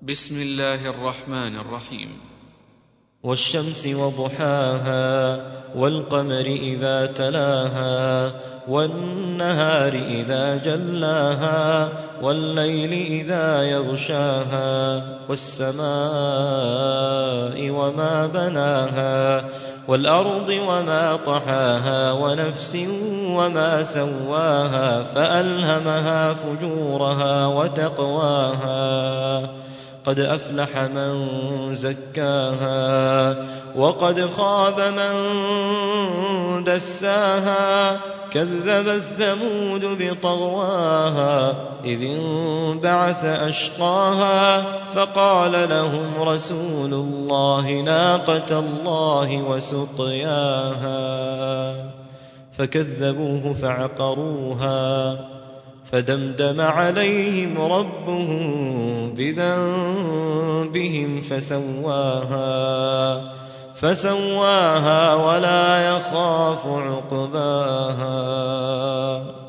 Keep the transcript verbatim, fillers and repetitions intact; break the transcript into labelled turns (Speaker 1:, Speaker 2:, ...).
Speaker 1: بسم الله الرحمن الرحيم.
Speaker 2: والشمس وضحاها والقمر إذا تلاها والنهار إذا جلاها والليل إذا يغشاها والسماء وما بناها والأرض وما طحاها ونفس وما سواها فألهمها فجورها وتقواها قد أفلح من زكاها وقد خاب من دساها كذبت ثمود بطغواها إذ انبعث أشقاها فقال لهم رسول الله ناقة الله وسقياها فكذبوه فعقروها فدمدم عليهم ربهم بذنبهم فسواها فسواها ولا يخاف عقباها.